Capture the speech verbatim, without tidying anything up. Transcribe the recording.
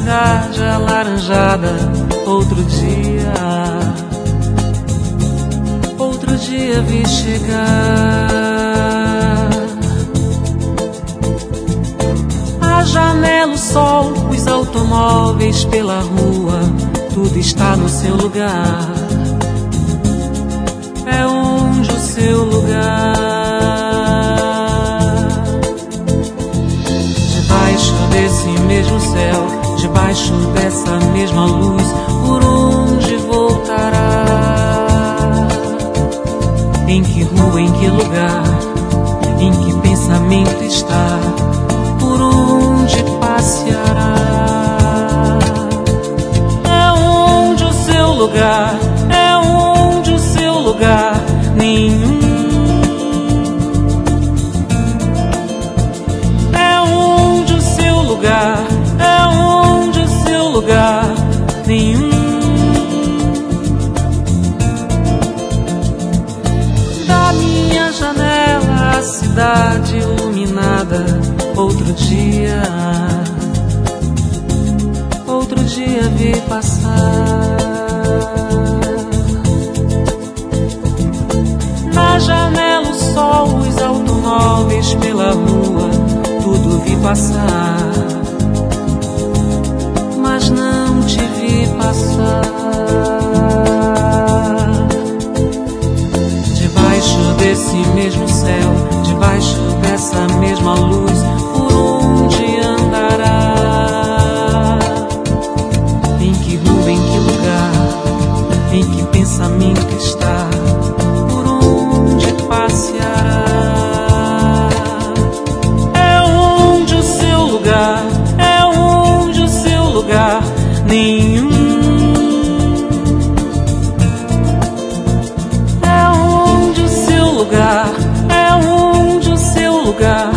cidade alaranjada. Outro dia, outro dia vi chegar a janela, o sol, os automóveis pela rua, tudo está no seu lugar. É onde o seu lugar. Debaixo desse mesmo céu, debaixo dessa mesma luz, por onde voltará? Em que rua, em que lugar, em que pensamento está? Por onde passeará? É onde o seu lugar, é onde o seu lugar, nenhum. É onde o seu lugar, é onde o seu lugar, nenhum. Da minha janela a cidade iluminada. Outro dia, outro dia vi passar na janela o sol, os automóveis pela rua, tudo vi passar, mas não te vi passar. Debaixo desse mesmo céu, debaixo dessa mesma luz, por onde andará? Em que rua, em que lugar, em que pensamento está? Por onde passeará? É onde o seu lugar, é onde o seu lugar, nenhum. É onde o seu lugar, é onde o seu lugar,